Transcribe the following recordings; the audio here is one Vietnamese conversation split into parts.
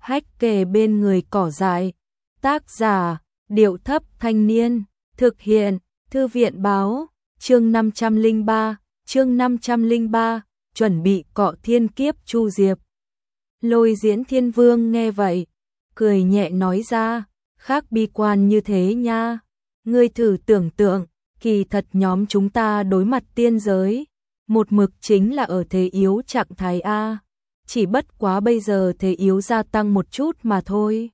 hách kề bên người cỏ dại. Tác giả, Điệu Thấp Thanh Niên. Thực hiện, Thư viện Báo. Chương 503, chuẩn bị cọ thiên kiếp Chu Diệp. Lôi Diễn Thiên Vương nghe vậy, cười nhẹ nói ra, khác bi quan như thế nha. Ngươi thử tưởng tượng, kỳ thật nhóm chúng ta đối mặt tiên giới, một mực chính là ở thế yếu trạng thái A. Chỉ bất quá bây giờ thế yếu gia tăng một chút mà thôi.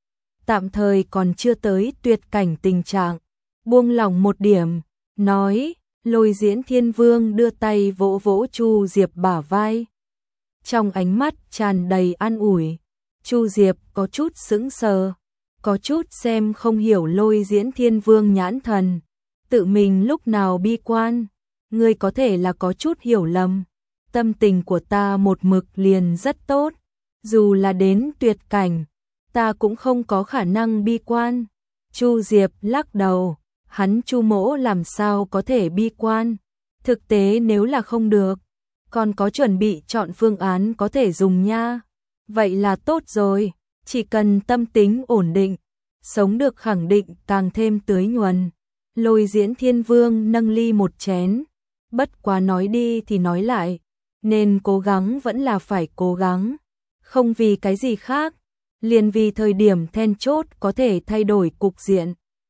Tạm thời còn chưa tới tuyệt cảnh tình trạng. Buông lỏng một điểm, nói, Lôi Diễn Thiên Vương đưa tay vỗ vỗ Chu Diệp bả vai. Trong ánh mắt tràn đầy an ủi, Chu Diệp có chút sững sờ, có chút xem không hiểu Lôi Diễn Thiên Vương nhãn thần. Tự mình lúc nào bi quan, ngươi có thể là có chút hiểu lầm. Tâm tình của ta một mực liền rất tốt, dù là đến tuyệt cảnh, ta cũng không có khả năng bi quan. Chu Diệp lắc đầu, hắn Chu mỗ làm sao có thể bi quan, thực tế nếu là không được, còn có chuẩn bị chọn phương án có thể dùng nha. Vậy là tốt rồi, chỉ cần tâm tính ổn định, sống được khẳng định càng thêm tưới nhuần. Lôi Diễn Thiên Vương nâng ly một chén, bất quá nói đi thì nói lại, nên cố gắng vẫn là phải cố gắng, không vì cái gì khác, liền vì thời điểm then chốt có thể thay đổi cục diện.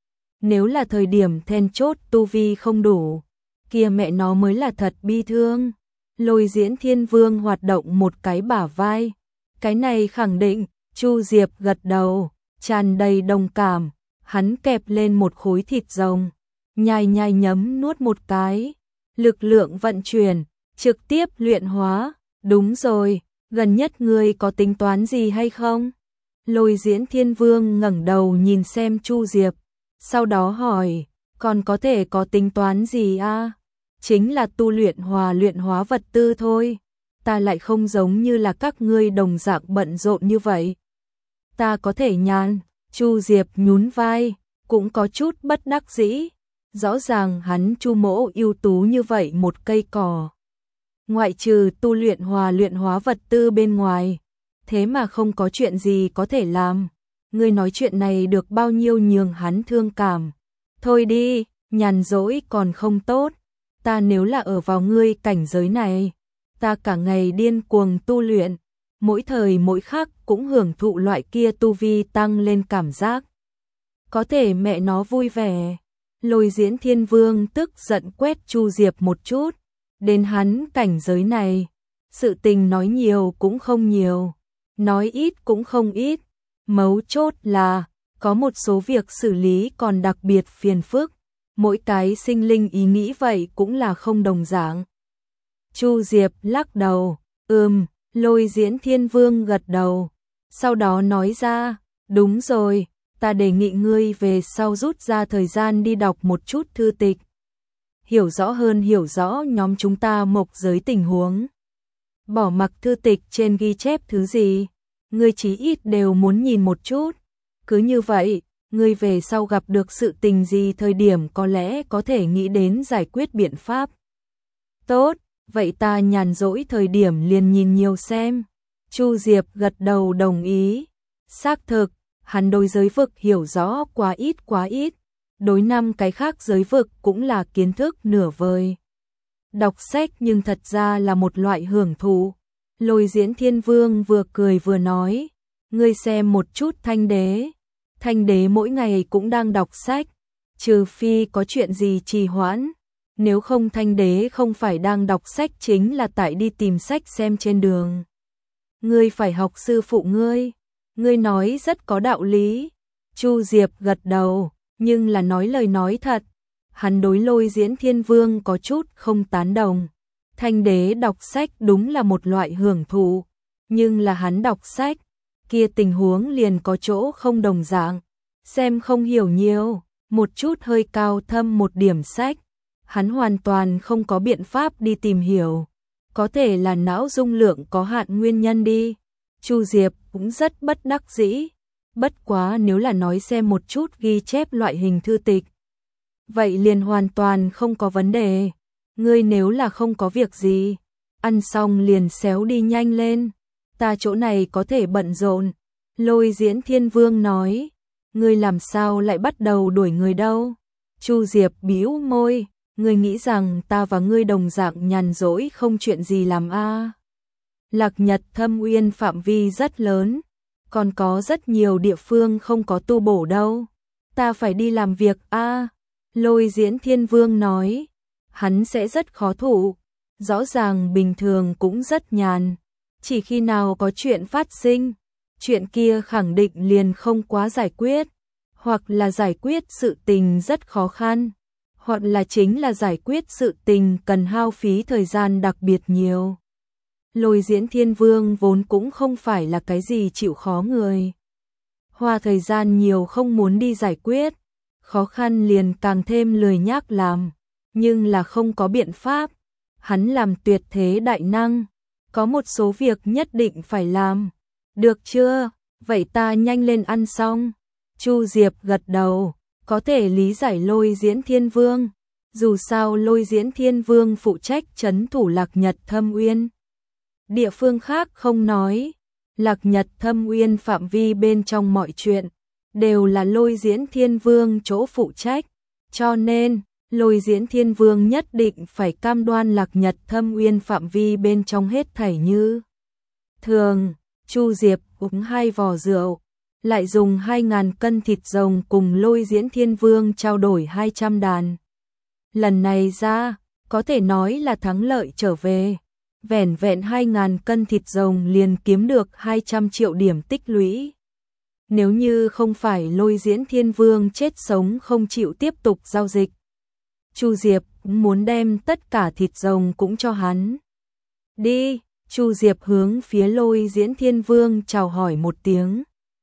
Nếu là thời điểm then chốt tu vi không đủ, kia mẹ nó mới là thật bi thương. Lôi Diễn Thiên Vương hoạt động một cái bả vai, cái này khẳng định. Chu Diệp gật đầu, tràn đầy đồng cảm, hắn kẹp lên một khối thịt rồng, nhai nhai nhấm nuốt một cái, lực lượng vận chuyển, trực tiếp luyện hóa. Đúng rồi, gần nhất ngươi có tính toán gì hay không? Lôi Diễn Thiên Vương ngẩng đầu nhìn xem Chu Diệp, sau đó hỏi, còn có thể có tính toán gì a? Chính là tu luyện hóa vật tư thôi, ta lại không giống như là các ngươi đồng dạng bận rộn như vậy. Ta có thể nhàn. Chu Diệp nhún vai, cũng có chút bất đắc dĩ. Rõ ràng hắn Chu mỗ ưu tú như vậy một cây cỏ, ngoại trừ tu luyện hóa vật tư bên ngoài, thế mà không có chuyện gì có thể làm. Ngươi nói chuyện này được bao nhiêu nhường hắn thương cảm. Thôi đi, nhàn rỗi còn không tốt. Ta nếu là ở vào ngươi cảnh giới này, ta cả ngày điên cuồng tu luyện, mỗi thời mỗi khắc cũng hưởng thụ loại kia tu vi tăng lên cảm giác. Có thể mẹ nó vui vẻ. Lôi Diễn Thiên Vương tức giận quét Chu Diệp một chút. Đến hắn cảnh giới này, sự tình nói nhiều cũng không nhiều, nói ít cũng không ít. Mấu chốt là, có một số việc xử lý còn đặc biệt phiền phức. Mỗi cái sinh linh ý nghĩ vậy cũng là không đồng dạng. Chu Diệp lắc đầu, Lôi Diễn Thiên Vương gật đầu, sau đó nói ra, đúng rồi, ta đề nghị ngươi về sau rút ra thời gian đi đọc một chút thư tịch. Hiểu rõ nhóm chúng ta mộc giới tình huống. Bỏ mặc thư tịch trên ghi chép thứ gì, ngươi chí ít đều muốn nhìn một chút. Cứ như vậy, ngươi về sau gặp được sự tình gì thời điểm có lẽ có thể nghĩ đến giải quyết biện pháp. Tốt, vậy ta nhàn rỗi thời điểm liền nhìn nhiều xem. Chu Diệp gật đầu đồng ý. Xác thực, hắn đối giới vực hiểu rõ quá ít, đối năm cái khác giới vực cũng là kiến thức nửa vời. Đọc sách nhưng thật ra là một loại hưởng thụ. Lôi Diễn Thiên Vương vừa cười vừa nói, ngươi xem một chút Thanh đế mỗi ngày cũng đang đọc sách, trừ phi có chuyện gì trì hoãn, nếu không Thanh đế không phải đang đọc sách chính là tại đi tìm sách xem trên đường. Ngươi phải học sư phụ ngươi nói rất có đạo lý. Chu Diệp gật đầu, nhưng là nói lời nói thật, hắn đối Lôi Diễn Thiên Vương có chút không tán đồng. Thanh đế đọc sách đúng là một loại hưởng thụ, nhưng là hắn đọc sách, kia tình huống liền có chỗ không đồng dạng. Xem không hiểu nhiều, một chút hơi cao thâm một điểm sách, hắn hoàn toàn không có biện pháp đi tìm hiểu. Có thể là não dung lượng có hạn nguyên nhân đi. Chu Diệp cũng rất bất đắc dĩ. Bất quá nếu là nói xem một chút ghi chép loại hình thư tịch, vậy liền hoàn toàn không có vấn đề. Ngươi nếu là không có việc gì, ăn xong liền xéo đi nhanh lên. Ta chỗ này có thể bận rộn, Lôi Diễn Thiên Vương nói, ngươi làm sao lại bắt đầu đuổi người đâu? Chu Diệp bĩu môi, ngươi nghĩ rằng ta và ngươi đồng dạng nhàn rỗi không chuyện gì làm a? Lạc Nhật Thâm Uyên phạm vi rất lớn, còn có rất nhiều địa phương không có tu bổ đâu. Ta phải đi làm việc a. Lôi Diễn Thiên Vương nói, hắn sẽ rất khó thủ, rõ ràng bình thường cũng rất nhàn, chỉ khi nào có chuyện phát sinh, chuyện kia khẳng định liền không quá giải quyết, hoặc là giải quyết sự tình rất khó khăn, hoặc là chính là giải quyết sự tình cần hao phí thời gian đặc biệt nhiều. Lôi Diễn Thiên Vương vốn cũng không phải là cái gì chịu khó người. Hoa thời gian nhiều không muốn đi giải quyết, khó khăn liền càng thêm lười nhác làm, nhưng là không có biện pháp. Hắn làm tuyệt thế đại năng, có một số việc nhất định phải làm. Được chưa? Vậy ta nhanh lên ăn xong. Chu Diệp gật đầu, có thể lý giải Lôi Diễn Thiên Vương. Dù sao Lôi Diễn Thiên Vương phụ trách trấn thủ Lạc Nhật Thâm Uyên. Địa phương khác không nói, Lạc Nhật Thâm Uyên phạm vi bên trong mọi chuyện đều là Lôi Diễn Thiên Vương chỗ phụ trách, cho nên Lôi Diễn Thiên Vương nhất định phải cam đoan Lạc Nhật Thâm Uyên phạm vi bên trong hết thảy như thường. Chu Diệp uống 2 vò rượu, lại dùng 2.000 cân thịt rồng cùng Lôi Diễn Thiên Vương trao đổi 200 đàn. Lần này ra, có thể nói là thắng lợi trở về. Vẻn vẹn 2.000 cân thịt rồng liền kiếm được 200 triệu điểm tích lũy. Nếu như không phải Lôi Diễn Thiên Vương chết sống không chịu tiếp tục giao dịch, Chu Diệp cũng muốn đem tất cả thịt rồng cũng cho hắn. Đi, Chu Diệp hướng phía Lôi Diễn Thiên Vương chào hỏi một tiếng.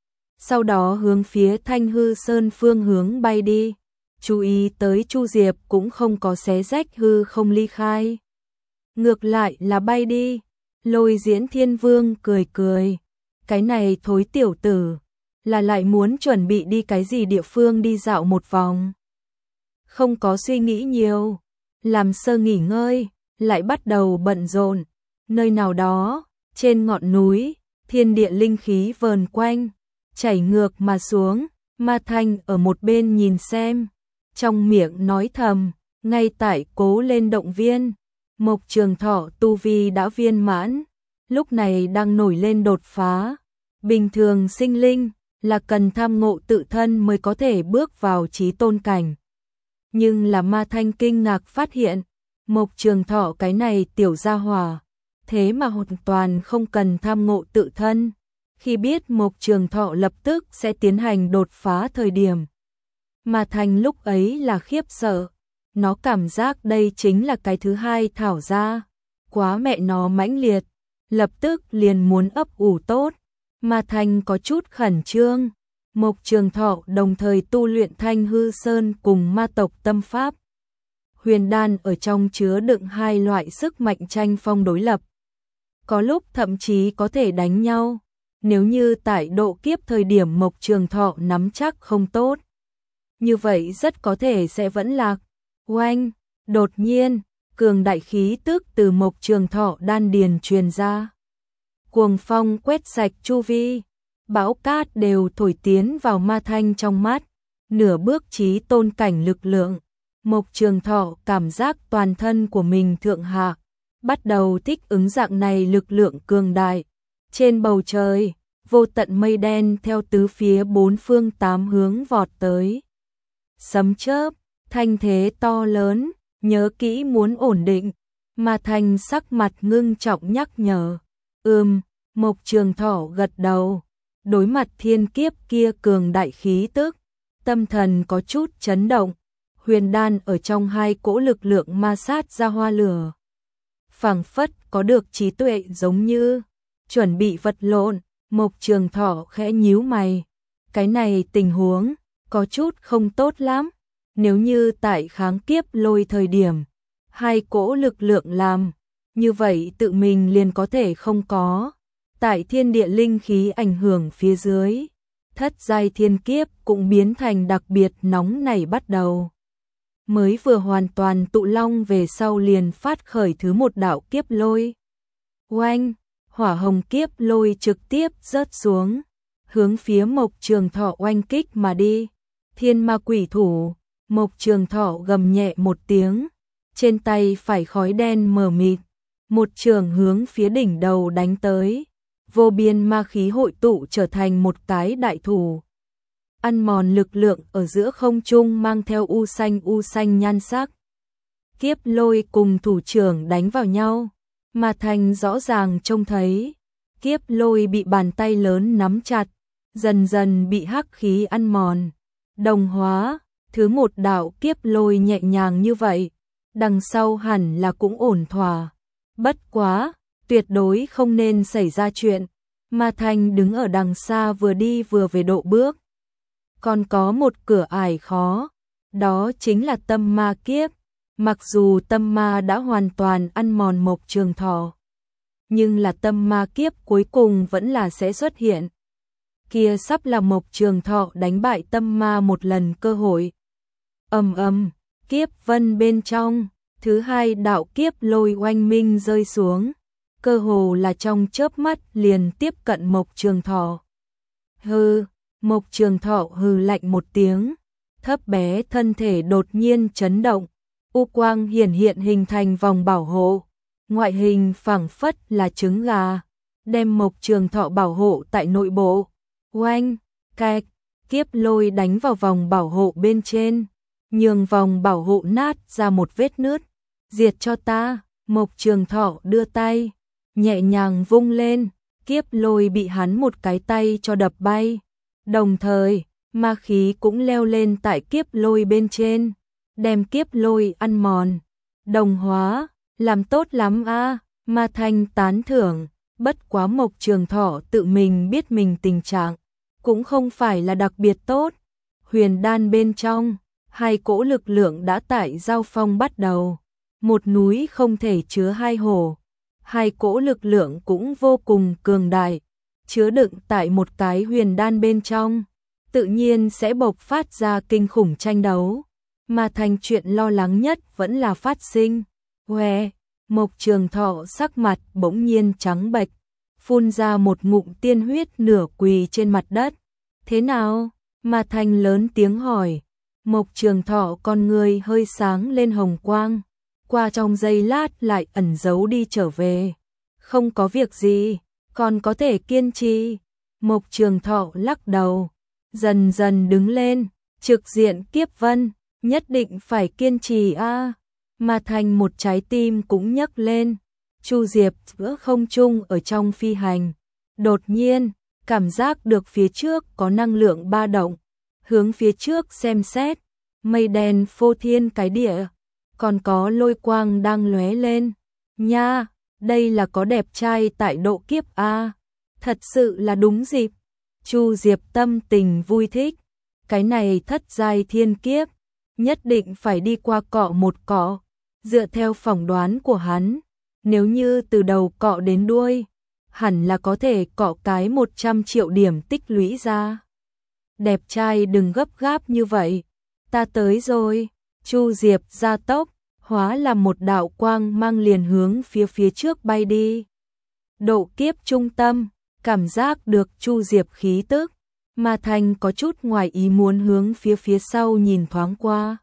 Sau đó hướng phía Thanh Hư Sơn phương hướng bay đi. Chú ý tới Chu Diệp cũng không có xé rách hư không ly khai. Ngược lại là bay đi. Lôi Diễn Thiên Vương cười cười. Cái này thối tiểu tử, là lại muốn chuẩn bị đi cái gì địa phương đi dạo một vòng. Không có suy nghĩ nhiều, làm sơ nghỉ ngơi, lại bắt đầu bận rộn. Nơi nào đó, trên ngọn núi, thiên địa linh khí vờn quanh, chảy ngược mà xuống. Ma Thanh ở một bên nhìn xem, trong miệng nói thầm, ngay tại cố lên động viên. Mộc Trường Thọ tu vi đã viên mãn, lúc này đang nổi lên đột phá. Bình thường sinh linh là cần tham ngộ tự thân mới có thể bước vào chí tôn cảnh. Nhưng là Ma Thanh kinh ngạc phát hiện, Mộc Trường Thọ cái này tiểu gia hỏa, thế mà hoàn toàn không cần tham ngộ tự thân. Khi biết Mộc Trường Thọ lập tức sẽ tiến hành đột phá thời điểm, Ma Thanh lúc ấy là khiếp sợ. Nó cảm giác đây chính là cái thứ hai thảo ra, quá mẹ nó mãnh liệt, lập tức liền muốn ấp ủ tốt. Ma Thanh có chút khẩn trương. Mộc Trường Thọ đồng thời tu luyện Thanh Hư Sơn cùng ma tộc tâm pháp. Huyền đan ở trong chứa đựng 2 loại sức mạnh tranh phong đối lập. Có lúc thậm chí có thể đánh nhau. Nếu như tại độ kiếp thời điểm Mộc Trường Thọ nắm chắc không tốt, như vậy rất có thể sẽ vẫn lạc. Oanh, đột nhiên, cường đại khí tức từ Mộc Trường Thọ đan điền truyền ra. Cuồng phong quét sạch chu vi, bão cát đều thổi tiến vào Ma Thanh trong mắt, nửa bước chí tôn cảnh lực lượng. Mộc Trường Thọ cảm giác toàn thân của mình thượng hạ, bắt đầu thích ứng dạng này lực lượng cường đại. Trên bầu trời, vô tận mây đen theo tứ phía 4 phương 8 hướng vọt tới. Sấm chớp, thanh thế to lớn, nhớ kỹ muốn ổn định. Ma Thanh sắc mặt ngưng trọng nhắc nhở. Mộc Trường Thọ gật đầu. Đối mặt thiên kiếp kia cường đại khí tức, tâm thần có chút chấn động. Huyền đan ở trong 2 cỗ lực lượng ma sát ra hoa lửa, phảng phất có được trí tuệ giống như chuẩn bị vật lộn. Mộc Trường Thọ khẽ nhíu mày, cái này tình huống có chút không tốt lắm. Nếu như tại kháng kiếp lôi thời điểm 2 cỗ lực lượng làm, như vậy tự mình liền có thể không có. Tại thiên địa linh khí ảnh hưởng phía dưới, thất giai thiên kiếp cũng biến thành đặc biệt nóng nảy bắt đầu. Mới vừa hoàn toàn tụ long về sau liền phát khởi thứ 1 đạo kiếp lôi. Oanh, hỏa hồng kiếp lôi trực tiếp rớt xuống, hướng phía Mộc Trường Thọ oanh kích mà đi. Thiên ma quỷ thủ, Mộc Trường Thọ gầm nhẹ một tiếng, trên tay phải khói đen mờ mịt, một trường hướng phía đỉnh đầu đánh tới. Vô biên ma khí hội tụ trở thành một cái đại thủ, ăn mòn lực lượng ở giữa không trung mang theo u xanh nhan sắc. Kiếp lôi cùng thủ trưởng đánh vào nhau, mà Thành rõ ràng trông thấy, kiếp lôi bị bàn tay lớn nắm chặt, dần dần bị hắc khí ăn mòn, đồng hóa. Thứ một đạo kiếp lôi nhẹ nhàng như vậy, đằng sau hẳn là cũng ổn thỏa. Bất quá, tuyệt đối không nên xảy ra chuyện. Ma Thành đứng ở đằng xa vừa đi vừa về độ bước. Còn có một cửa ải khó, đó chính là tâm ma kiếp. Mặc dù tâm ma đã hoàn toàn ăn mòn Mộc Trường Thọ, nhưng là tâm ma kiếp cuối cùng vẫn là sẽ xuất hiện. Kia sắp là Mộc Trường Thọ đánh bại tâm ma một lần cơ hội. Ầm ầm, kiếp vân bên trong, thứ hai đạo kiếp lôi oanh minh rơi xuống, cơ hồ là trong chớp mắt liền tiếp cận Mộc Trường Thọ. Hừ, Mộc Trường Thọ hừ lạnh một tiếng, thấp bé thân thể đột nhiên chấn động, u quang hiển hiện hình thành vòng bảo hộ, ngoại hình phảng phất là trứng gà, đem Mộc Trường Thọ bảo hộ tại nội bộ. Oanh, cạch, kiếp lôi đánh vào vòng bảo hộ bên trên, nhường vòng bảo hộ nát ra một vết nứt. Diệt cho ta, Mộc Trường Thọ đưa tay, nhẹ nhàng vung lên, kiếp lôi bị hắn một cái tay cho đập bay. Đồng thời, ma khí cũng leo lên tại kiếp lôi bên trên, đem kiếp lôi ăn mòn, đồng hóa, làm tốt lắm a. Ma Thanh tán thưởng, bất quá Mộc Trường Thọ tự mình biết mình tình trạng cũng không phải là đặc biệt tốt. Huyền đan bên trong, hai cỗ lực lượng đã tại giao phong bắt đầu, một núi không thể chứa hai hổ, hai cỗ lực lượng cũng vô cùng cường đại, chứa đựng tại một cái huyền đan bên trong, tự nhiên sẽ bộc phát ra kinh khủng tranh đấu. Mà thành chuyện lo lắng nhất vẫn là phát sinh. Hoe, Mộc Trường Thọ sắc mặt bỗng nhiên trắng bệch, phun ra một ngụm tiên huyết nửa quỳ trên mặt đất. Thế nào? Mà thành lớn tiếng hỏi. Mộc Trường Thọ con người hơi sáng lên hồng quang, qua trong giây lát lại ẩn giấu đi trở về. Không có việc gì, còn có thể kiên trì. Mộc Trường Thọ lắc đầu, dần dần đứng lên, trực diện kiếp vân, nhất định phải kiên trì a. Mà thành một trái tim cũng nhấc lên. Chu Diệp giữa không trung ở trong phi hành, đột nhiên cảm giác được phía trước có năng lượng ba động, hướng phía trước xem xét, mây đen phô thiên cái địa, còn có lôi quang đang lóe lên. Nha, đây là có đẹp trai tại độ kiếp a, thật sự là đúng dịp. Chu Diệp tâm tình vui thích, cái này thất giai thiên kiếp, nhất định phải đi qua cọ một cọ. Dựa theo phỏng đoán của hắn, nếu như từ đầu cọ đến đuôi, hẳn là có thể cọ cái 100 triệu điểm tích lũy ra. Đẹp trai đừng gấp gáp như vậy, ta tới rồi. Chu Diệp gia tốc, hóa làm một đạo quang mang liền hướng phía trước bay đi. Độ kiếp trung tâm, cảm giác được Chu Diệp khí tức, mà thành có chút ngoài ý muốn hướng phía sau nhìn thoáng qua.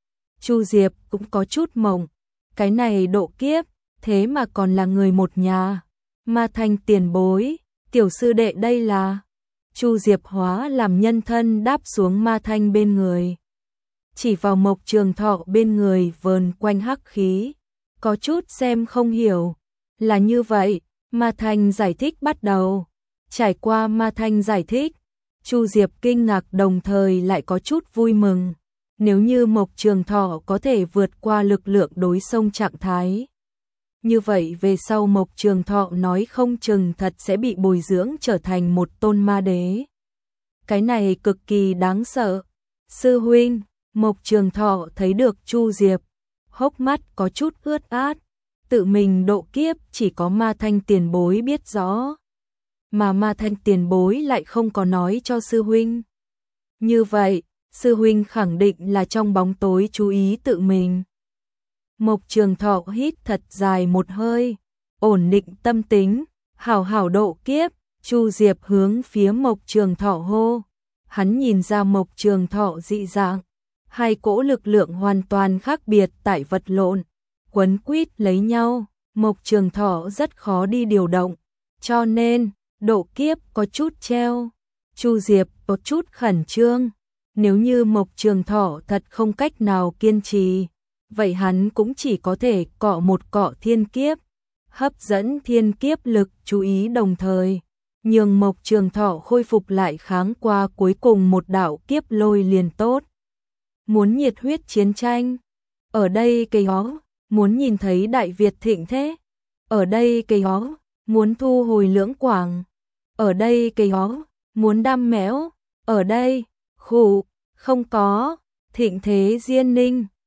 Chu Diệp cũng có chút mộng, cái này độ kiếp, thế mà còn là người một nhà. Ma Thanh tiền bối, tiểu sư đệ đây là. Chu Diệp hóa làm nhân thân đáp xuống Ma Thanh bên người, chỉ vào Mộc Trường Thọ bên người vờn quanh hắc khí, có chút xem không hiểu. Là như vậy, Ma Thanh giải thích bắt đầu. Trải qua Ma Thanh giải thích, Chu Diệp kinh ngạc đồng thời lại có chút vui mừng. Nếu như Mộc Trường Thọ có thể vượt qua lực lượng đối xông trạng thái, như vậy về sau Mộc Trường Thọ nói không chừng thật sẽ bị bồi dưỡng trở thành một tôn ma đế. Cái này cực kỳ đáng sợ. Sư huynh, Mộc Trường Thọ thấy được Chu Diệp, hốc mắt có chút ướt át, tự mình độ kiếp chỉ có Ma Thanh tiền bối biết rõ, mà Ma Thanh tiền bối lại không có nói cho sư huynh. Như vậy, sư huynh khẳng định là trong bóng tối chú ý tự mình. Mộc Trường Thọ hít thật dài một hơi, ổn định tâm tính, hảo hảo độ kiếp, Chu Diệp hướng phía Mộc Trường Thọ hô. Hắn nhìn ra Mộc Trường Thọ dị dạng. Hai cỗ lực lượng hoàn toàn khác biệt tại vật lộn, quấn quýt lấy nhau. Mộc Trường Thọ rất khó đi điều động, cho nên độ kiếp có chút treo. Chu Diệp có chút khẩn trương. Nếu như Mộc Trường Thọ thật không cách nào kiên trì, vậy hắn cũng chỉ có thể cọ một cọ thiên kiếp, hấp dẫn thiên kiếp lực chú ý đồng thời nhường Mộc Trường Thọ khôi phục lại kháng qua cuối cùng một đạo kiếp lôi liền tốt. Muốn nhiệt huyết chiến tranh, ở đây cây hó, muốn nhìn thấy Đại Việt thịnh thế, ở đây cây hó, muốn thu hồi Lưỡng Quảng, ở đây cây hó, muốn đam mẽo, ở đây, khụ, không có, thịnh thế Diên Ninh,